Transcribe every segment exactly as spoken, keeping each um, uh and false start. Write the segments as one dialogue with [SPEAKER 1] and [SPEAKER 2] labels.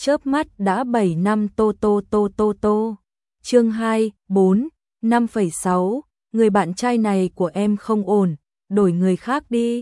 [SPEAKER 1] chớp mắt đã bảy năm tô tô tô tô tô. Chương hai, bốn, năm phẩy sáu, người bạn trai này của em không ổn, đổi người khác đi.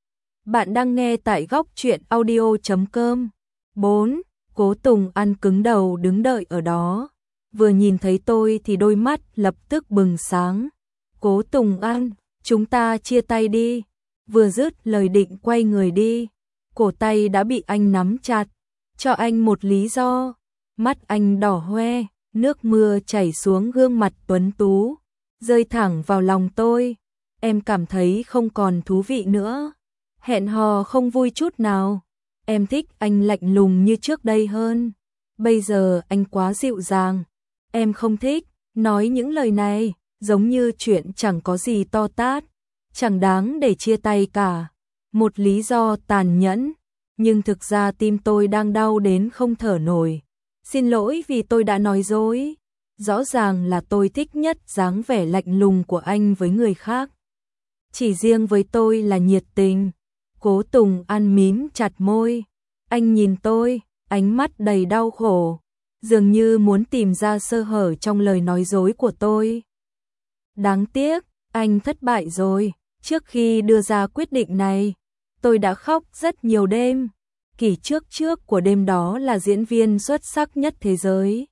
[SPEAKER 1] Bạn đang nghe tại góc truyện audio chấm com. bốn. Cố Tùng An cứng đầu đứng đợi ở đó. Vừa nhìn thấy tôi thì đôi mắt lập tức bừng sáng. Cố Tùng An, chúng ta chia tay đi. Vừa dứt lời định quay người đi, cổ tay đã bị anh nắm chặt. Cho anh một lý do. Mắt anh đỏ hoe, nước mưa chảy xuống gương mặt tuấn tú, rơi thẳng vào lòng tôi. Em cảm thấy không còn thú vị nữa. Hẹn hò không vui chút nào. Em thích anh lạnh lùng như trước đây hơn. Bây giờ anh quá dịu dàng. Em không thích. Nói những lời này giống như chuyện chẳng có gì to tát, chẳng đáng để chia tay cả. Một lý do tàn nhẫn, nhưng thực ra tim tôi đang đau đến không thở nổi. Xin lỗi vì tôi đã nói dối. Rõ ràng là tôi thích nhất dáng vẻ lạnh lùng của anh với người khác. Chỉ riêng với tôi là nhiệt tình. Cố Tùng An mím chặt môi. Anh nhìn tôi, ánh mắt đầy đau khổ, dường như muốn tìm ra sơ hở trong lời nói dối của tôi. Đáng tiếc, anh thất bại rồi. Trước khi đưa ra quyết định này, tôi đã khóc rất nhiều đêm. Kỷ trước trước của đêm đó là diễn viên xuất sắc nhất thế giới.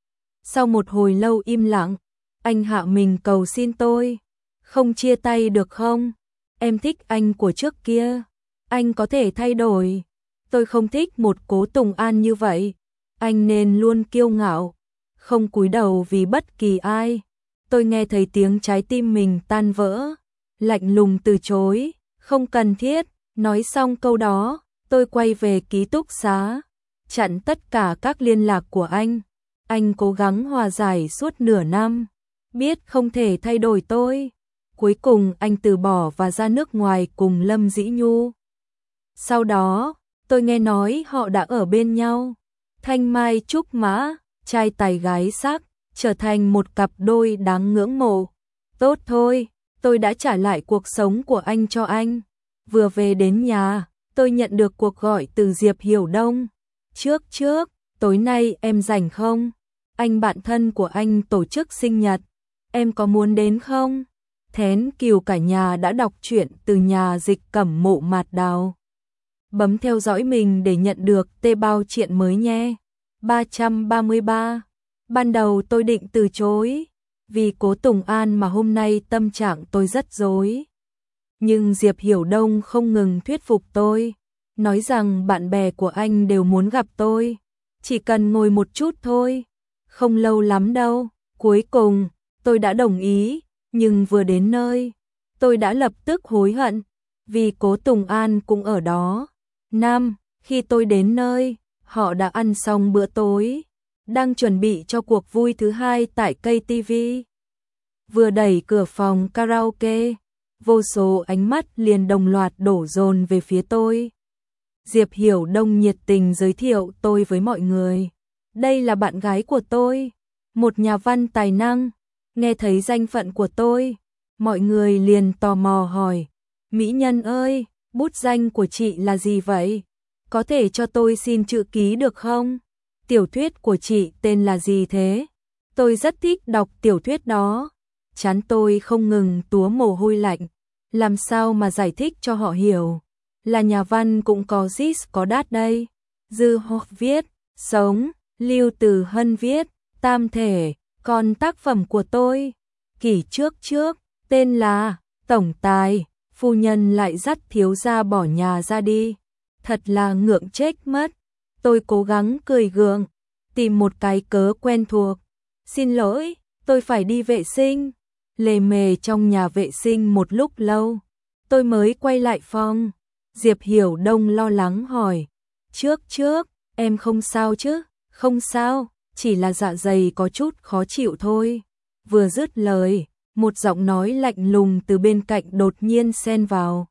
[SPEAKER 1] Sau một hồi lâu im lặng, anh hạ mình cầu xin tôi. Không chia tay được không? Em thích anh của trước kia. Anh có thể thay đổi. Tôi không thích một Cố Tùng An như vậy. Anh nên luôn kiêu ngạo, không cúi đầu vì bất kỳ ai. Tôi nghe thấy tiếng trái tim mình tan vỡ. Lạnh lùng từ chối. Không cần thiết. Nói xong câu đó, tôi quay về ký túc xá, chặn tất cả các liên lạc của anh. Anh cố gắng hòa giải suốt nửa năm, biết không thể thay đổi tôi. Cuối cùng anh từ bỏ và ra nước ngoài cùng Lâm Dĩ Nhu. Sau đó, tôi nghe nói họ đã ở bên nhau. Thanh mai trúc mã, trai tài gái sắc, trở thành một cặp đôi đáng ngưỡng mộ. Tốt thôi, tôi đã trả lại cuộc sống của anh cho anh. Vừa về đến nhà, tôi nhận được cuộc gọi từ Diệp Hiểu Đông. Trước trước, tối nay em rảnh không? Anh bạn thân của anh tổ chức sinh nhật. Em có muốn đến không? Thén Kiều cả nhà đã đọc truyện từ nhà dịch Cẩm Mộ Mạt Đào. Bấm theo dõi mình để nhận được tê bao truyện mới nhé. ba trăm ba mươi ba. Ban đầu tôi định từ chối, vì Cố Tùng An mà hôm nay tâm trạng tôi rất rối. Nhưng Diệp Hiểu Đông không ngừng thuyết phục tôi, nói rằng bạn bè của anh đều muốn gặp tôi, chỉ cần ngồi một chút thôi, không lâu lắm đâu. Cuối cùng, tôi đã đồng ý, nhưng vừa đến nơi, tôi đã lập tức hối hận, vì Cố Tùng An cũng ở đó. Năm, khi tôi đến nơi, họ đã ăn xong bữa tối, đang chuẩn bị cho cuộc vui thứ hai tại cây ti vi. Vừa đẩy cửa phòng karaoke, vô số ánh mắt liền đồng loạt đổ dồn về phía tôi. Diệp Hiểu Đông nhiệt tình giới thiệu tôi với mọi người. Đây là bạn gái của tôi, một nhà văn tài năng. Nghe thấy danh phận của tôi, mọi người liền tò mò hỏi. Mỹ nhân ơi, bút danh của chị là gì vậy? Có thể cho tôi xin chữ ký được không? Tiểu thuyết của chị tên là gì thế? Tôi rất thích đọc tiểu thuyết đó. Trán tôi không ngừng túa mồ hôi lạnh. Làm sao mà giải thích cho họ hiểu? Là nhà văn cũng có zis có đát đây. Dư Hoc viết, sống, Lưu Từ Hân viết, tam thể. Còn tác phẩm của tôi, kỷ trước trước, tên là Tổng Tài, phu nhân lại dắt thiếu gia bỏ nhà ra đi. Thật là ngượng chết mất. Tôi cố gắng cười gượng, tìm một cái cớ quen thuộc. Xin lỗi, tôi phải đi vệ sinh. Lề mề trong nhà vệ sinh một lúc lâu, tôi mới quay lại phòng. Diệp Hiểu Đông lo lắng hỏi. Trước trước, em không sao chứ? Không sao, chỉ là dạ dày có chút khó chịu thôi. Vừa dứt lời, một giọng nói lạnh lùng từ bên cạnh đột nhiên xen vào.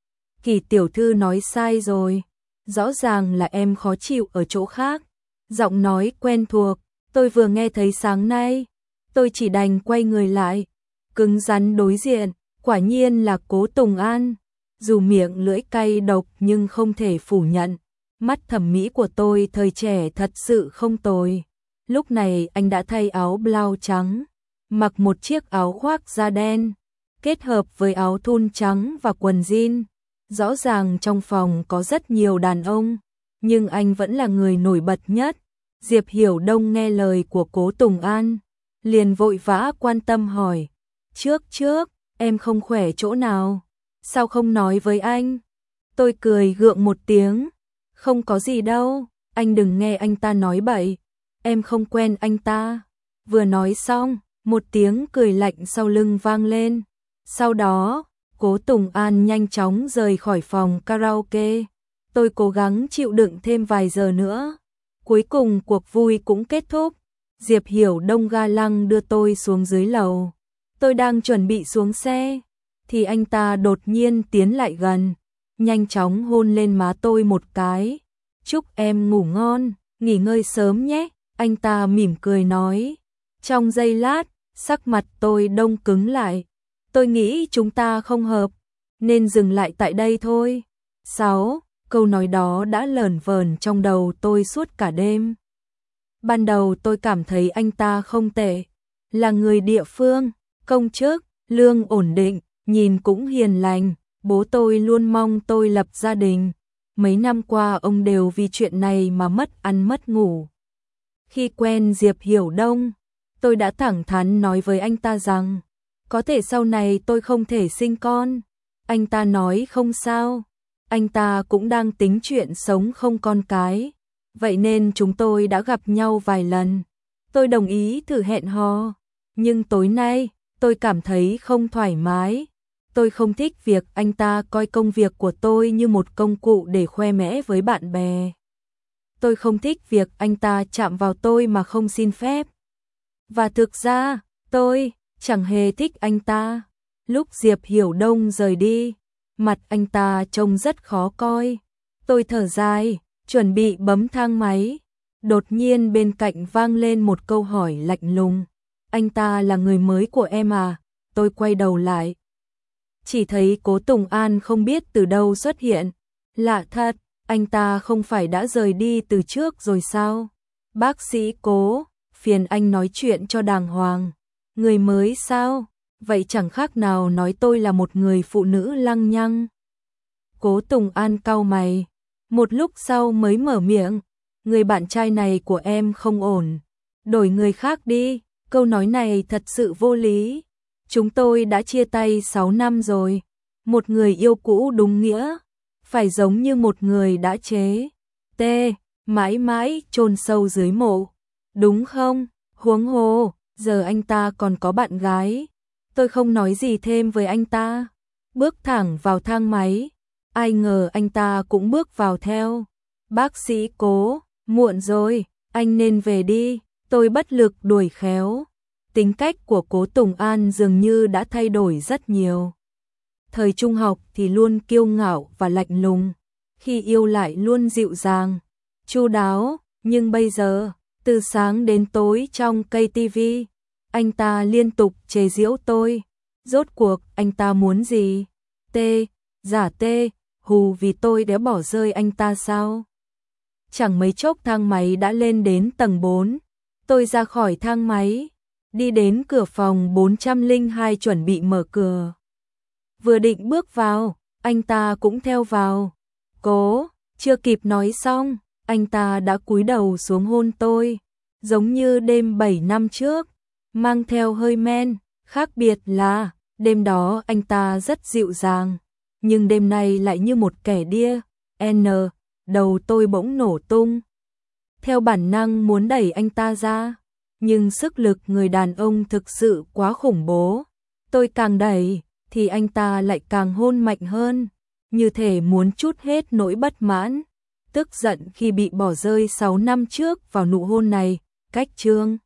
[SPEAKER 1] Kỳ tiểu thư nói sai rồi, rõ ràng là em khó chịu ở chỗ khác. Giọng nói quen thuộc, tôi vừa nghe thấy sáng nay. Tôi chỉ đành quay người lại, cứng rắn đối diện, quả nhiên là Cố Tùng An. Dù miệng lưỡi cay độc nhưng không thể phủ nhận, mắt thẩm mỹ của tôi thời trẻ thật sự không tồi. Lúc này anh đã thay áo blau trắng, mặc một chiếc áo khoác da đen, kết hợp với áo thun trắng và quần jean. Rõ ràng trong phòng có rất nhiều đàn ông, nhưng anh vẫn là người nổi bật nhất. Diệp Hiểu Đông nghe lời của Cố Tùng An, liền vội vã quan tâm hỏi, trước trước, em không khỏe chỗ nào, sao không nói với anh? Tôi cười gượng một tiếng, không có gì đâu, anh đừng nghe anh ta nói bậy, em không quen anh ta. Vừa nói xong, một tiếng cười lạnh sau lưng vang lên. Sau đó, Cố Tùng An nhanh chóng rời khỏi phòng karaoke. Tôi cố gắng chịu đựng thêm vài giờ nữa. Cuối cùng cuộc vui cũng kết thúc. Diệp Hiểu Đông ga lăng đưa tôi xuống dưới lầu. Tôi đang chuẩn bị xuống xe, thì anh ta đột nhiên tiến lại gần, nhanh chóng hôn lên má tôi một cái. Chúc em ngủ ngon, nghỉ ngơi sớm nhé, anh ta mỉm cười nói. Trong giây lát, sắc mặt tôi đông cứng lại. Tôi nghĩ chúng ta không hợp, nên dừng lại tại đây thôi. sáu. Câu nói đó đã lởn vởn trong đầu tôi suốt cả đêm. Ban đầu tôi cảm thấy anh ta không tệ, là người địa phương, công chức, lương ổn định, nhìn cũng hiền lành. Bố tôi luôn mong tôi lập gia đình. Mấy năm qua ông đều vì chuyện này mà mất ăn mất ngủ. Khi quen Diệp Hiểu Đông, tôi đã thẳng thắn nói với anh ta rằng, có thể sau này tôi không thể sinh con. Anh ta nói không sao, anh ta cũng đang tính chuyện sống không con cái. Vậy nên chúng tôi đã gặp nhau vài lần. Tôi đồng ý thử hẹn hò, nhưng tối nay tôi cảm thấy không thoải mái. Tôi không thích việc anh ta coi công việc của tôi như một công cụ để khoe mẽ với bạn bè. Tôi không thích việc anh ta chạm vào tôi mà không xin phép. Và thực ra, tôi chẳng hề thích anh ta. Lúc Diệp Hiểu Đông rời đi, mặt anh ta trông rất khó coi. Tôi thở dài, chuẩn bị bấm thang máy. Đột nhiên bên cạnh vang lên một câu hỏi lạnh lùng. Anh ta là người mới của em à? Tôi quay đầu lại, chỉ thấy Cố Tùng An không biết từ đâu xuất hiện. Lạ thật, anh ta không phải đã rời đi từ trước rồi sao? Bác sĩ Cố, phiền anh nói chuyện cho đàng hoàng. Người mới sao? Vậy chẳng khác nào nói tôi là một người phụ nữ lăng nhăng. Cố Tùng An cau mày, một lúc sau mới mở miệng. Người bạn trai này của em không ổn, đổi người khác đi. Câu nói này thật sự vô lý. Chúng tôi đã chia tay sáu năm rồi. Một người yêu cũ đúng nghĩa, phải giống như một người đã chế. Tê, mãi mãi chôn sâu dưới mộ. Đúng không? Huống hồ, giờ anh ta còn có bạn gái. Tôi không nói gì thêm với anh ta, bước thẳng vào thang máy. Ai ngờ anh ta cũng bước vào theo. Bác sĩ Cố, muộn rồi, anh nên về đi. Tôi bất lực đuổi khéo. Tính cách của Cố Tùng An dường như đã thay đổi rất nhiều. Thời trung học thì luôn kiêu ngạo và lạnh lùng, khi yêu lại luôn dịu dàng, chu đáo, nhưng bây giờ, từ sáng đến tối trong cây tivi, anh ta liên tục chế giễu tôi. Rốt cuộc anh ta muốn gì? Tê, giả tê, hù vì tôi đã bỏ rơi anh ta sao? Chẳng mấy chốc thang máy đã lên đến tầng bốn. Tôi ra khỏi thang máy, đi đến cửa phòng bốn trăm lẻ hai chuẩn bị mở cửa. Vừa định bước vào, anh ta cũng theo vào. Cố, chưa kịp nói xong, anh ta đã cúi đầu xuống hôn tôi, giống như đêm bảy năm trước, mang theo hơi men. Khác biệt là, đêm đó anh ta rất dịu dàng, nhưng đêm nay lại như một kẻ điên. N, đầu tôi bỗng nổ tung. Theo bản năng muốn đẩy anh ta ra, nhưng sức lực người đàn ông thực sự quá khủng bố. Tôi càng đẩy, thì anh ta lại càng hôn mạnh hơn, như thể muốn trút hết nỗi bất mãn, tức giận khi bị bỏ rơi sáu năm trước vào nụ hôn này. Cách chương